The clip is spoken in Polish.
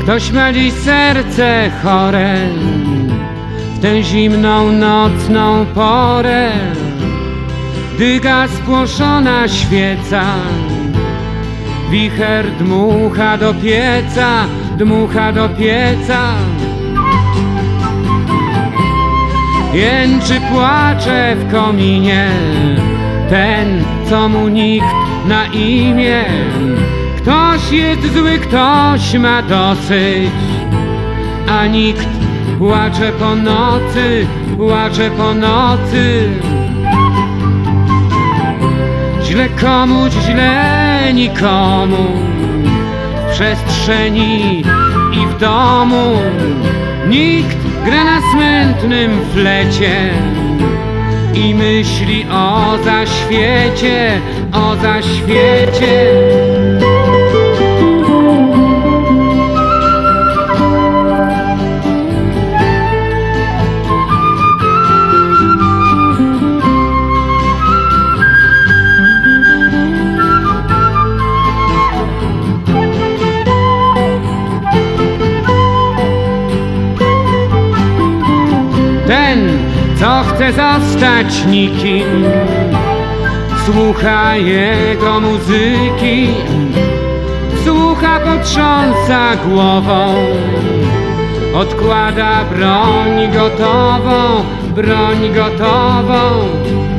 Ktoś ma dziś serce chore w tę zimną nocną porę, dyga spłoszona świeca, wicher dmucha do pieca, dmucha do pieca. Jęczy, płacze w kominie ten, co mu nikt na imię. Ktoś jest zły, ktoś ma dosyć, a nikt płacze po nocy, płacze po nocy. Źle komuś, źle nikomu, w przestrzeni i w domu. Nikt gra na smętnym flecie i myśli o zaświecie, o zaświecie. Ten, co chce zostać nikim, słucha jego muzyki, słucha, potrząsa głową, odkłada broń gotową, broń gotową.